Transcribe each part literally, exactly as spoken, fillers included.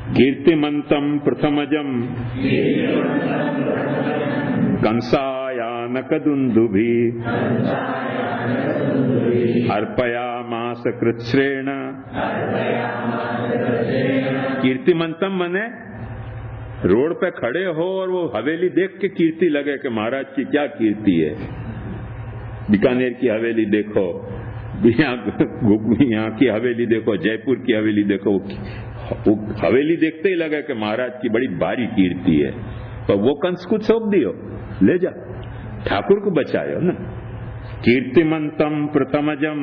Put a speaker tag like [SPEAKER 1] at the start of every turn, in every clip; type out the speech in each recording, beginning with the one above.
[SPEAKER 1] कीर्तिमन्तं प्रथमजं कंसायानकदुन्दुभिः अर्पयामास कृच्छ्रेण। कीर्तिमंतम मने रोड पे खड़े हो और वो हवेली देख के कीर्ति लगे कि महाराज की क्या कीर्ति है। बीकानेर की हवेली देखो, यहाँ की हवेली देखो, जयपुर की हवेली देखो, वो हवेली देखते ही लगे कि महाराज की बड़ी भारी कीर्ति है। तो वो कंस को सौंप दियो, ले जा, ठाकुर को बचायो ना। कीर्तिमंतम प्रथमजम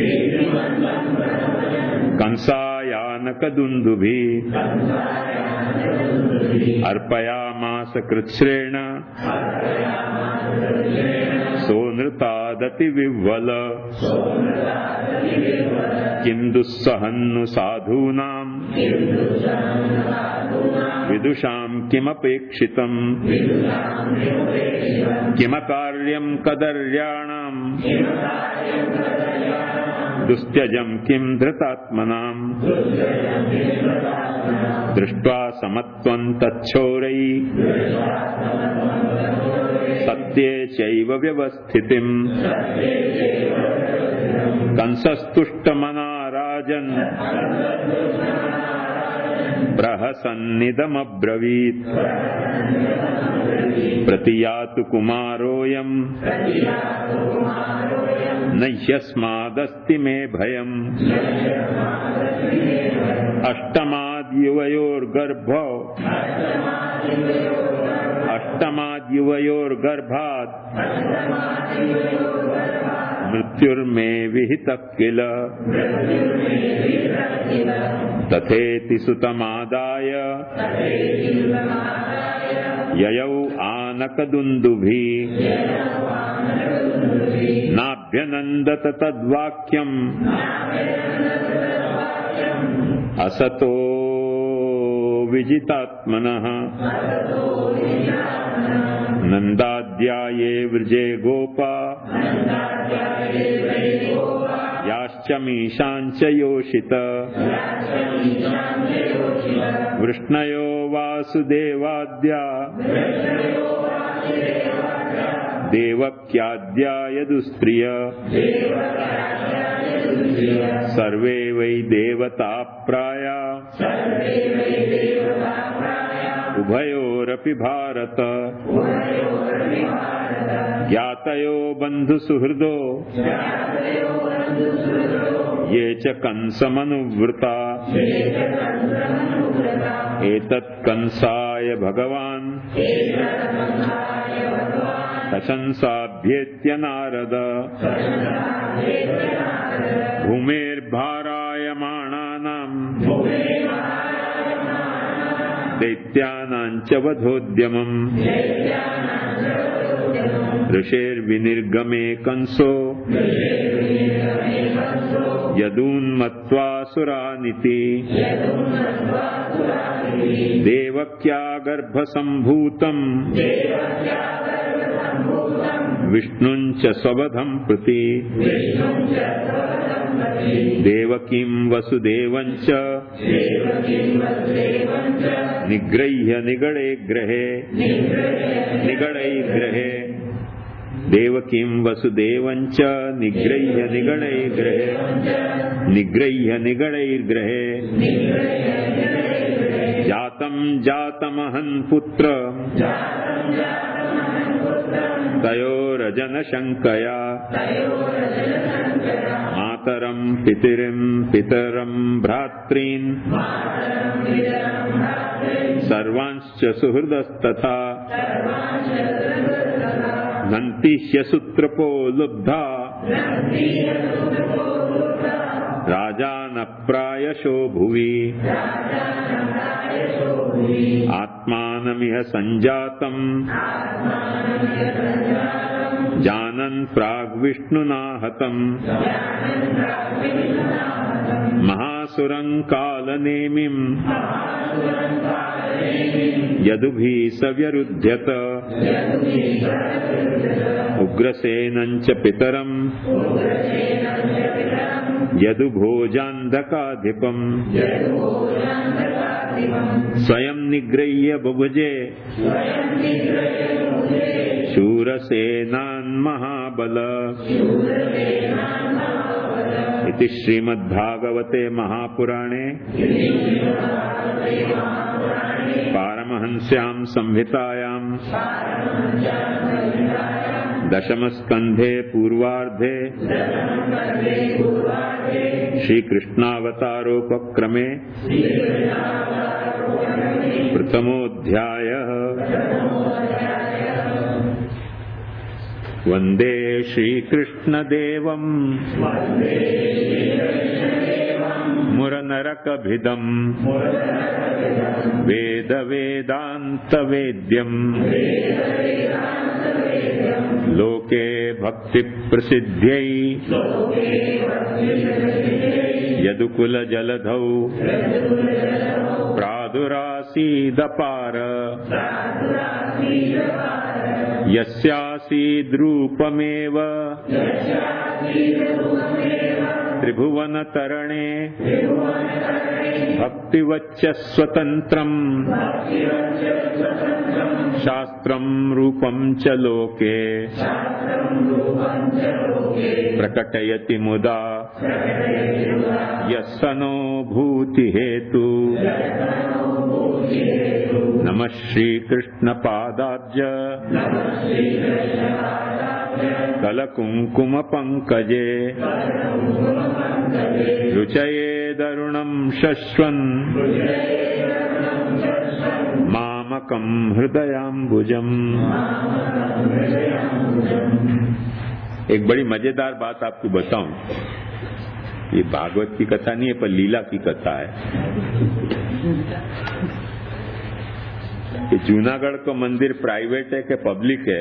[SPEAKER 1] कंसायानकदुन्दुभिः अर्पयामास कृच्छ्रेण सोनृतादति विह्वल। किं दुस्सहन्नु साधूनां विदुषां किमपेक्षितम् किमकार्यं कदर्याणां दुस्त्यजं किं धृतात्मनाम्। दृष्ट्वा समत्वं तच्छौरैः सत्ये चैव व्यवस्थितिम् कंसस्तुष्टमना राजन् प्रहसन्निदमब्रवीत्। प्रतियातु कुमारोऽयं न ह्यस्मादस्ति मे भयम्। अष्टमाद्युवयोर्गर्भो अष्टमाद्युवयोर्गर्भात् मृत्युर्मे विहितः किल। तथेति सुतमादाय ययौ आनकदुन्दुभिः नाभ्यनन्दत तद्वाक्यम् असतो विजितात्मनः। नन्दाद्याये वृजे गोपा याश्च मीशाञ्च योषित। वृष्णयो वासुदेवाद्या देवक्याद्या यदुस्त्रिय। सर्वे वै देवता प्राया उभयोरपि भारत। ज्ञातयो बन्धुसुहृदो ये च कंसमनुव्रता। एतत् कंसाय भगवान् प्रशंसाभ्येत्य नारद। भूमेर्भारायमाणानां दैत्यानां च वधोद्यमम्। ऋषेर्विनिर्गमे कंसो यदून्मत्वासुरानिति। देवक्या गर्भसम्भूतम् विष्णुं च स्ववधं प्रति। देवकीं वसुदेवं च निगृह्य निगडे ग्रहे निगडै ग्रहे। देवकीं वसुदेवं च निगृह्य निगडे ग्रहे निगृह्य निगडै ग्रहे। जातं जातमहं पुत्र तयोरजनशङ्कया। मातरं पितरं पितरं भ्रातॄन् सर्वांश्च सुहृदस्तथा। नन्ति ह्यसूत्रपो लुब्धा राजानप्रायशो भुवि। आत्मानमिह सञ्जातम् जानन् प्राग्विष्णुना हतम्। महासुरं कालनेमिं यदुभिः स व्यरुध्यत। उग्रसेनं च पितरं यदुभोजान्धकाधिपम्। स्वयं निगृह्य बुभुजे शूरसेनान् महाबल। इति श्रीमद्भागवते महापुराणे पारमहंस्यां संहितायां दशमस्कन्धे पूर्वार्धे श्रीकृष्णावतारोपक्रमे प्रथमोऽध्यायः। वन्दे श्रीकृष्णदेवम् मुरनरकभिदम् वेदवेदान्तवेद्यम् लोके भक्तिप्रसिद्ध्यै यदुकुलजलधौ प्रादुरासीदपार। यस्यासीद्रूपमेव त्रिभुवनतरणे भक्तिवच्च स्वतन्त्रम् शास्त्रम् रूपम् च लोके प्रकटयति मुदा यस्सनो भूतिहेतु। नमः श्रीकृष्णपादाब्ज कलकुङ्कुमपङ्कजे रुचये दरुणं शश्वन् मामकं हृदयाम्बुजम्। एक बड़ी मजेदार बात आपको बताऊं, ये भागवत की कथा नहीं है पर लीला की कथा है। ये जूनागढ़ को मंदिर प्राइवेट है कि पब्लिक है,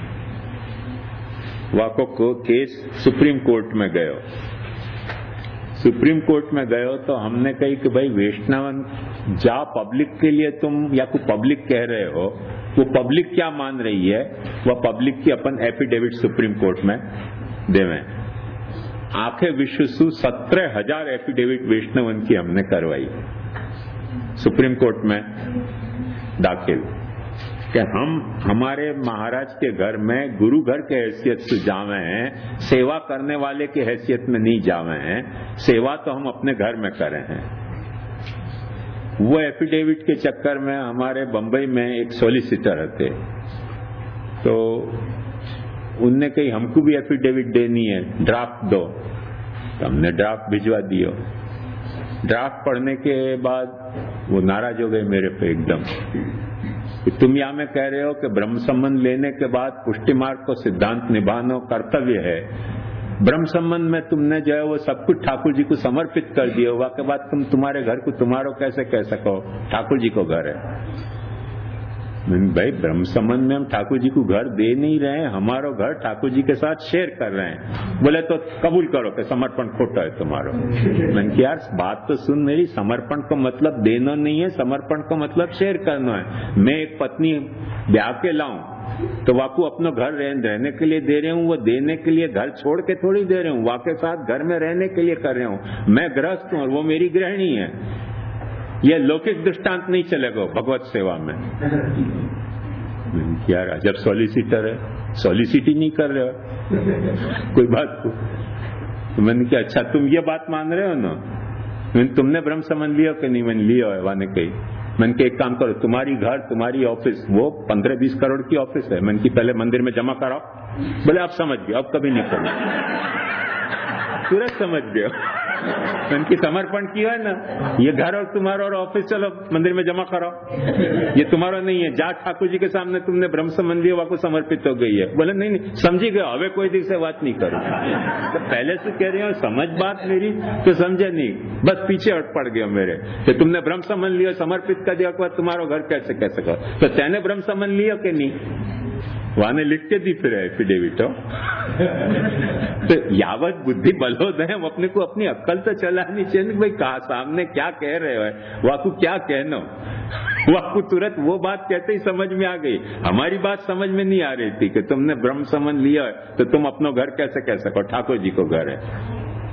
[SPEAKER 1] वाको को केस सुप्रीम कोर्ट में गयो। सुप्रीम कोर्ट में गयो तो हमने कही कि भाई वैष्णवन जा पब्लिक के लिए तुम या को पब्लिक कह रहे हो, वो पब्लिक क्या मान रही है, वह पब्लिक की अपन एफिडेविट सुप्रीम कोर्ट में देवें। आखे विश्व सु सत्रह हजार एफिडेविट वैष्णवन की हमने करवाई सुप्रीम कोर्ट में दाखिल कि हम हमारे महाराज के घर में गुरु घर के हैसियत से जावे हैं, सेवा करने वाले की हैसियत में नहीं जावे हैं। सेवा तो हम अपने घर में करें हैं। वो एफिडेविट के चक्कर में हमारे बंबई में एक सॉलिसिटर थे, तो उनने कही हमको भी एफिडेविट देनी है, ड्राफ्ट दो। तो हमने ड्राफ्ट भिजवा दियो। ड्राफ्ट पढ़ने के बाद वो नाराज हो गए मेरे पे एकदम। तुम यहाँ में कह रहे हो कि ब्रह्म संबंध लेने के बाद पुष्टि मार्ग को सिद्धांत निभाना कर्तव्य है, ब्रह्म संबंध में तुमने जो है वो सब कुछ ठाकुर जी को समर्पित कर दिया, हुआ के बाद तुम तुम्हारे घर को तुम्हारो कैसे कह सको, ठाकुर जी को घर है। भाई ब्रह्म संबंध में हम ठाकुर जी को घर दे नहीं रहे हैं, हमारो घर ठाकुर जी के साथ शेयर कर रहे हैं। बोले तो कबूल करो कि समर्पण खोटा है तुम्हारो। मैंने कहा यार बात तो सुन मेरी, समर्पण का मतलब देना नहीं है, समर्पण का मतलब शेयर करना है। मैं एक पत्नी ब्याह के लाऊं तो वाकू अपना घर रहने के लिए दे रहे हूँ, वो देने के लिए घर छोड़ के थोड़ी दे रहे हूँ, वाके साथ घर में रहने के लिए कर रहे हूँ। मैं गृहस्थ हूँ और वो मेरी गृहिणी है। यह लौकिक दृष्टांत नहीं चलेगा भगवत सेवा में। यार जब सॉलिसिटर है, सॉलिसिटी नहीं कर रहे हो कोई बात को। तो मैंने कहा अच्छा तुम ये बात मान रहे हो ना, तुमने ब्रह्म संबंध लिया कि नहीं? मैंने लिया है। वाने कही मैंने कहा एक काम करो, तुम्हारी घर तुम्हारी ऑफिस वो पंद्रह बीस करोड़ की ऑफिस है, मैंने की पहले मंदिर में जमा कराओ। बोले आप समझ गए, अब कभी नहीं करो। तुरंत समझ गए उनकी समर्पण किया है ना, ये घर और तुम्हारा और ऑफिस चलो मंदिर में जमा कराओ, ये तुम्हारा नहीं है। जा ठाकुर जी के सामने तुमने ब्रह्म संबंधी को समर्पित हो गई है। बोले नहीं नहीं समझी गए, हवे कोई दिन से बात नहीं करो। तो पहले से कह रही हूँ समझ बात मेरी, तो समझे नहीं, बस पीछे हट पड़ गया मेरे कि तुमने ब्रह्म संबंध लिया समर्पित कर दिया, तुम्हारा घर कैसे कह सको। तो तेने ब्रह्म संबंध लिया कि नहीं? वहां ने लिख के दी फिर एफिडेविट हो। तो यावत बुद्धि बलोद है, हम अपने को अपनी अक्ल तो चलानी चाहिए भाई, कहा सामने क्या कह रहे हो, वाकू क्या कहना। वाकू तुरंत वो बात कहते ही समझ में आ गई। हमारी बात समझ में नहीं आ रही थी कि तुमने ब्रह्म संबंध लिया है तो तुम अपना घर कैसे कह सको, ठाकुर जी को घर है।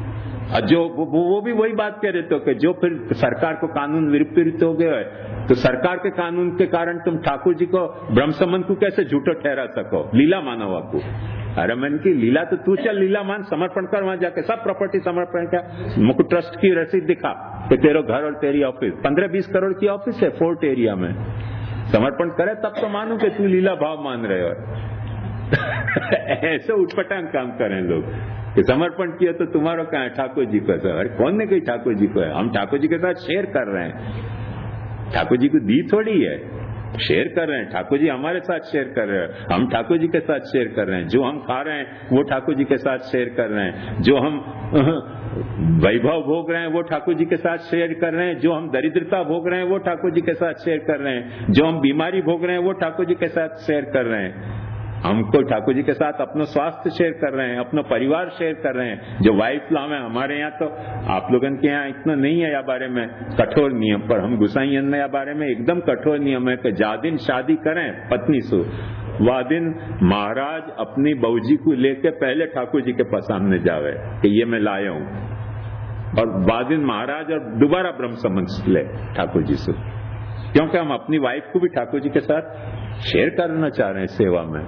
[SPEAKER 1] जो वो, वो भी वही बात कह रहे थे कि जो फिर सरकार को कानून विपरीत हो गया है तो सरकार के कानून के कारण तुम ठाकुर जी को ब्रह्म संबंध को कैसे झूठो ठहरा सको, लीला मानो आपको। अरे मन की लीला तो तू चल लीला मान, समर्पण कर वहां जाके, सब प्रॉपर्टी समर्पण कर, मुझको ट्रस्ट की रसीद दिखा कि तेरा घर और तेरी ऑफिस पंद्रह बीस करोड़ की ऑफिस है फोर्ट एरिया में, समर्पण करे तब तो मानू कि तू लीला भाव मान रहे हो। ऐसे उठपटांग काम करें लोग कि समर्पण किया तो तुम्हारा क्या है, ठाकुर जी को। अरे कौन ने कही ठाकुर जी को है, हम ठाकुर जी के साथ शेयर कर रहे हैं, ठाकुर जी को दी थोड़ी है, शेयर कर रहे हैं। ठाकुर जी हमारे साथ शेयर कर रहे हैं, हम ठाकुर जी के साथ शेयर कर रहे हैं। जो हम खा रहे हैं वो ठाकुर जी के साथ शेयर कर रहे हैं, जो हम वैभव भोग रहे हैं वो ठाकुर जी के साथ शेयर कर रहे हैं, जो हम दरिद्रता भोग रहे हैं वो ठाकुर जी के साथ शेयर कर रहे हैं, जो हम बीमारी भोग रहे हैं वो ठाकुर जी के साथ शेयर कर रहे हैं। हमको ठाकुर जी के साथ अपना स्वास्थ्य शेयर कर रहे हैं, अपना परिवार शेयर कर रहे हैं। जो वाइफ लाभ है हमारे यहाँ, तो आप लोगों के यहाँ इतना नहीं है या बारे में कठोर नियम, पर हम गुसाई में या बारे में एकदम कठोर नियम है कि जा दिन शादी करें पत्नी से वह दिन महाराज अपनी बहूजी को लेके पहले ठाकुर जी के पास सामने जावे कि ये मैं लाया हूं, और बाद दिन महाराज और दोबारा ब्रह्म संबंध ले ठाकुर जी से, क्योंकि हम अपनी वाइफ को भी ठाकुर जी के साथ शेयर करना चाह रहे हैं सेवा में।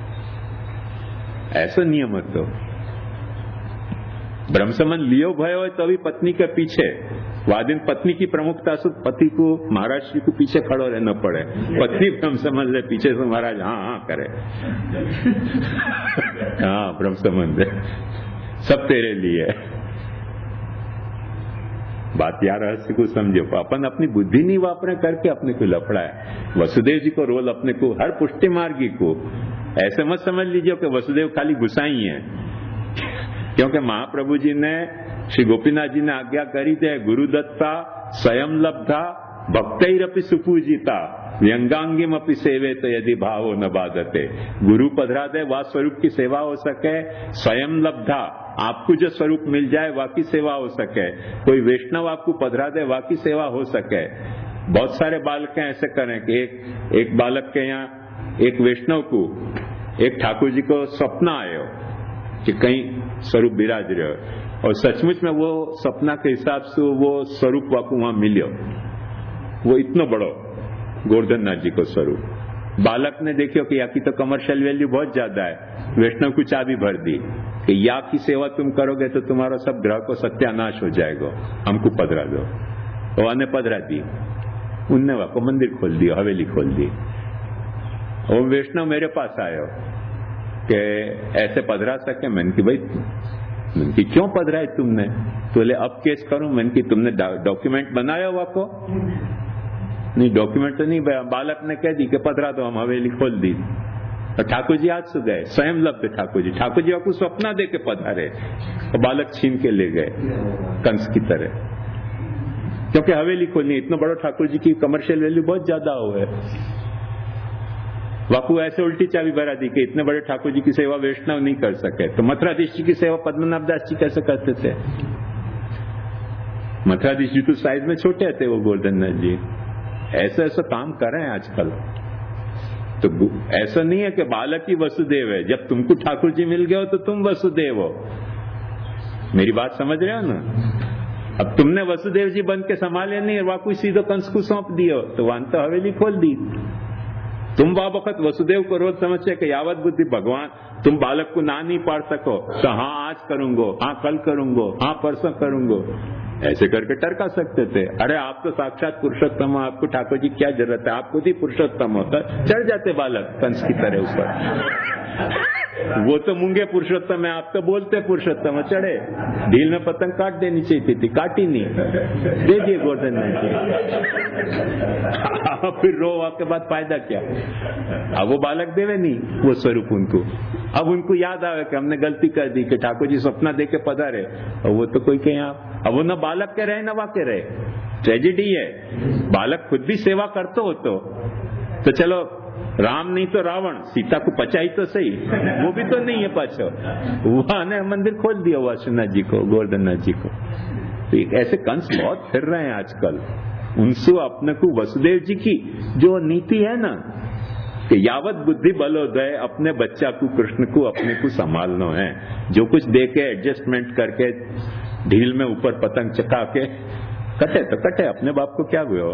[SPEAKER 1] ऐसा नियम है। तो ब्रह्म संबंध लियो भय हो तो भी पत्नी के पीछे, वादिन पत्नी की प्रमुखता से पति को महाराज श्री को पीछे खड़ो रहना पड़े, पत्नी ब्रह्म संबंध ले पीछे से महाराज हाँ हाँ करे। हाँ ब्रह्म संबंध सब तेरे लिए। बात यार रहस्य को समझो, अपन अपनी बुद्धि नहीं वापरे करके अपने को लफड़ा है। वसुदेव जी को रोल अपने को हर पुष्टि मार्गी को ऐसे मत समझ लीजिए कि वसुदेव खाली गुसाई है, क्योंकि महाप्रभु जी ने श्री गोपीनाथ जी ने आज्ञा करी थे गुरुदत्ता स्वयं लब्धा भक्तैरपि सुपूजिता व्यंगांगिम अपि सेवे तो यदि भावो न बाधते। गुरु पधरा दे वह स्वरूप की सेवा हो सके, स्वयं लब्धा आपको जो स्वरूप मिल जाए वह की सेवा हो सके, कोई वैष्णव आपको पधरा दे वह की सेवा हो सके। बहुत सारे बालक ऐसे करें कि एक एक बालक के यहाँ एक वैष्णव को एक ठाकुर जी को सपना आयो कि कहीं स्वरूप विराज रहे हो, और सचमुच में वो सपना के हिसाब से वो स्वरूप वाकू वहां मिलियो, वो इतना बड़ो गोवर्धन नाथ जी को स्वरूप। बालक ने देखियो कि या की तो कमर्शियल वैल्यू बहुत ज्यादा है, वैष्णव को चाबी भर दी कि या की सेवा तुम करोगे तो तुम्हारा सब ग्रह को सत्यानाश हो जाएगा, हमको पधरा दो। तो ने पधरा दी, उनने वाको मंदिर खोल दिया, हवेली खोल दी। वो वैष्णव मेरे पास आयो कि ऐसे पधरा सके। मैंने की भाई मैंने की क्यों पधराए तुमने? तो ले अब केस करूं? मैंने की तुमने डॉक्यूमेंट बनाया हुआ को? नहीं डॉक्यूमेंट तो नहीं, बालक ने कह दी कि पधरा दो, हम हवेली खोल दी। तो ठाकुर जी आज सु गए, स्वयं लब्ध ठाकुर जी। ठाकुर जी आपको स्वप्ना दे के पधारे और बालक छीन के ले गए कंस की तरह, क्योंकि हवेली खोलनी। इतना बड़ा ठाकुर जी की कमर्शियल वैल्यू बहुत ज्यादा हुआ है। वाकू ऐसे उल्टी चाबी भरा दी कि इतने बड़े ठाकुर जी की सेवा वैष्णव नहीं कर सके, तो मथुराधीश जी की सेवा पद्मनाभ दास जी कैसे करते थे? मथुराधीश जी तो साइज में छोटे थे वो गोवर्धन नाथ जी। ऐसा ऐसा काम कर रहे हैं आजकल। तो ऐसा नहीं है कि बालक ही वसुदेव है, जब तुमको ठाकुर जी मिल गए हो तो तुम वसुदेव हो। मेरी बात समझ रहे हो ना? अब तुमने वसुदेव जी बन के संभाले नहीं, वाकू सीधो कंस को सौंप दियो, तो वहां तो हवेली खोल दी। तुम बा वक्त वसुदेव को रोज समझे कि यावत बुद्धि भगवान, तुम बालक को ना नहीं पाड़ सको तो हाँ आज करूंगो, हाँ कल करूंगो, हाँ परसों करूंगो, ऐसे करके टरका सकते थे। अरे आप तो साक्षात पुरुषोत्तम हो, आपको ठाकुर जी क्या जरूरत है? आप खुद ही पुरुषोत्तम होता, चढ़ जाते बालक कंस की तरह ऊपर। वो तो मूंगे पुरुषोत्तम है, आप तो बोलते पुरुषोत्तम, चढ़े। ढील में पतंग काट देनी चाहिए थी, काटी नहीं, दे दिए गोवर्धन नाथ जी। फिर रो के बाद फायदा क्या? अब वो बालक देवे नहीं वो स्वरूप उनको। अब उनको याद आवे कि हमने गलती कर दी कि ठाकुर जी सपना दे के पधारे, और वो तो कोई कहीं आप, अब वो न बालक के रहे न वा के रहे। ट्रेजेडी है, बालक खुद भी सेवा करते हो तो, तो चलो राम नहीं तो रावण, सीता को पचाई तो सही, वो भी तो नहीं है पाछो। वहां ने मंदिर खोल दिया वासुनाथ जी को, गोवर्धन नाथ जी को। तो ऐसे कंस बहुत फिर रहे हैं आजकल। उनसे अपने को वसुदेव जी की जो नीति है ना कि यावत बुद्धि बलोदय, अपने बच्चा को कृष्ण को अपने को संभालना है, जो कुछ दे के एडजस्टमेंट करके ढील में ऊपर पतंग चका के कटे तो कटे, अपने बाप को क्या हुआ।